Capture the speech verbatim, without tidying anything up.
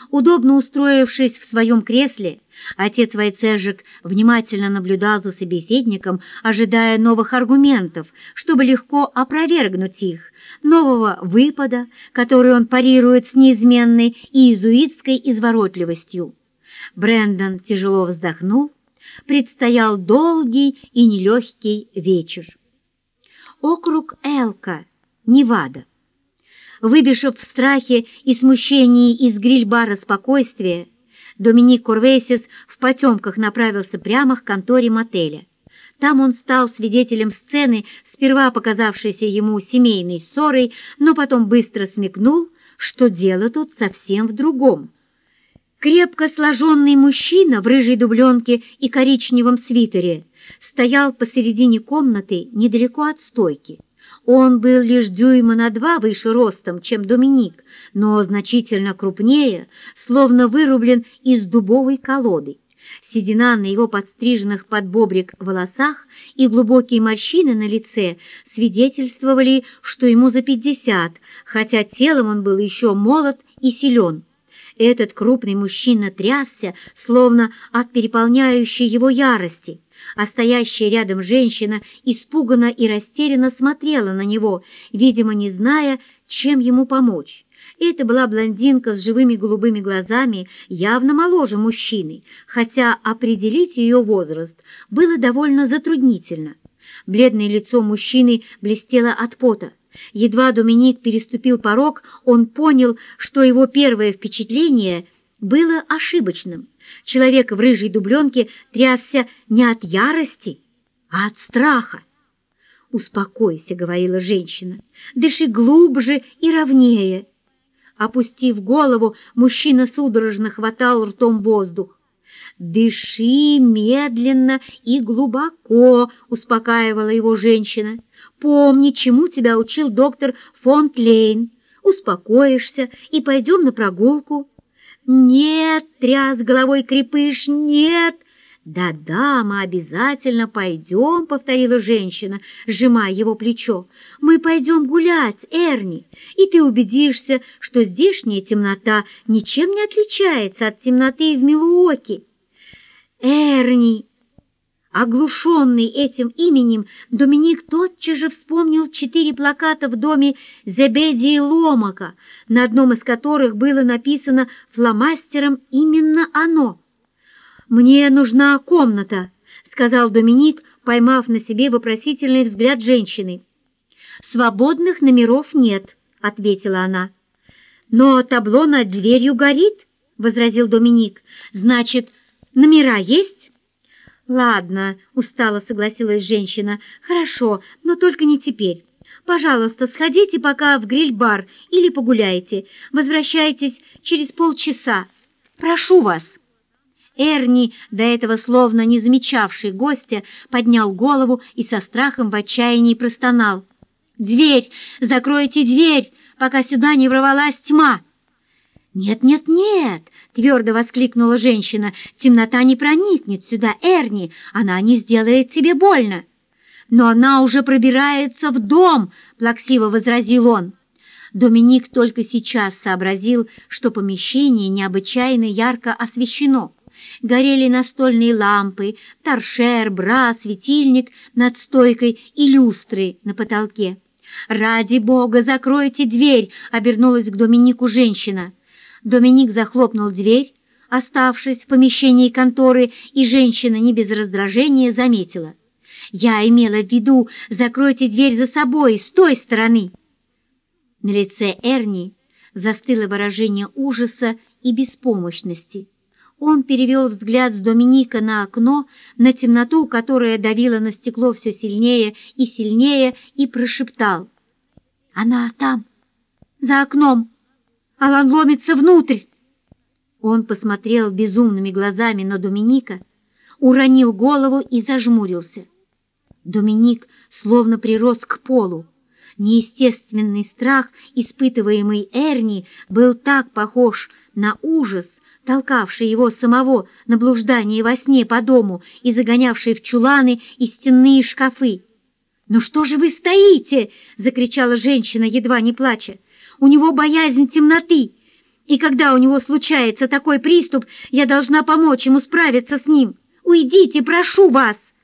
Удобно устроившись в своем кресле, отец Войцежик внимательно наблюдал за собеседником, ожидая новых аргументов, чтобы легко опровергнуть их, нового выпада, который он парирует с неизменной иезуитской изворотливостью. Брэндон тяжело вздохнул. Предстоял долгий и нелегкий вечер. Округ Элко, Невада. Выбежав в страхе и смущении из гриль-бара «Спокойствие», Доминик Курвейсис в потемках направился прямо к конторе мотеля. Там он стал свидетелем сцены, сперва показавшейся ему семейной ссорой, но потом быстро смекнул, что дело тут совсем в другом. Крепко сложенный мужчина в рыжей дубленке и коричневом свитере стоял посередине комнаты недалеко от стойки. Он был лишь дюйма на два выше ростом, чем Доминик, но значительно крупнее, словно вырублен из дубовой колоды. Седина на его подстриженных под бобрик волосах и глубокие морщины на лице свидетельствовали, что ему за пятьдесят, хотя телом он был еще молод и силен. Этот крупный мужчина трясся, словно от переполняющей его ярости, а стоящая рядом женщина испуганно и растерянно смотрела на него, видимо, не зная, чем ему помочь. Это была блондинка с живыми голубыми глазами, явно моложе мужчины, хотя определить ее возраст было довольно затруднительно. Бледное лицо мужчины блестело от пота. Едва Доминик переступил порог, он понял, что его первое впечатление было ошибочным. Человек в рыжей дубленке трясся не от ярости, а от страха. «Успокойся», — говорила женщина, — «дыши глубже и ровнее». Опустив голову, мужчина судорожно хватал ртом воздух. «Дыши медленно и глубоко», — успокаивала его женщина. «Помни, чему тебя учил доктор фон Клейн. Успокоишься и пойдем на прогулку». «Нет», — тряс головой крепыш, — «нет». «Да-да, мы обязательно пойдем», — повторила женщина, сжимая его плечо. «Мы пойдем гулять, Эрни, и ты убедишься, что здешняя темнота ничем не отличается от темноты в Милуоки». «Эрни!» Оглушенный этим именем, Доминик тотчас же вспомнил четыре плаката в доме Зебедии Ломака, на одном из которых было написано фломастером именно оно. «Мне нужна комната», — сказал Доминик, поймав на себе вопросительный взгляд женщины. «Свободных номеров нет», — ответила она. «Но табло над дверью горит», — возразил Доминик. «Значит, номера есть?» «Ладно», — устало согласилась женщина. «Хорошо, но только не теперь. Пожалуйста, сходите пока в гриль-бар или погуляйте. Возвращайтесь через полчаса. Прошу вас». Эрни, до этого словно не замечавший гостя, поднял голову и со страхом в отчаянии простонал. «Дверь! Закройте дверь, пока сюда не ворвалась тьма!» «Нет, нет, нет!» — твердо воскликнула женщина. «Темнота не проникнет сюда, Эрни, она не сделает тебе больно». «Но она уже пробирается в дом!» — плаксиво возразил он. Доминик только сейчас сообразил, что помещение необычайно ярко освещено. Горели настольные лампы, торшер, бра, светильник над стойкой и люстры на потолке. «Ради бога, закройте дверь!» — обернулась к Доминику женщина. Доминик захлопнул дверь, оставшись в помещении конторы, и женщина не без раздражения заметила. «Я имела в виду, закройте дверь за собой, с той стороны!» На лице Эрни застыло выражение ужаса и беспомощности. Он перевел взгляд с Доминика на окно, на темноту, которая давила на стекло все сильнее и сильнее, и прошептал. «Она там, за окном! Алан ломится внутрь!» Он посмотрел безумными глазами на Доминика, уронил голову и зажмурился. Доминик словно прирос к полу. Неестественный страх, испытываемый Эрни, был так похож на ужас, толкавший его самого на блуждание во сне по дому и загонявший в чуланы и стенные шкафы. «Ну что же вы стоите?» — закричала женщина, едва не плача. «У него боязнь темноты, И когда у него случается такой приступ, я должна помочь ему справиться с ним. Уйдите, прошу вас!»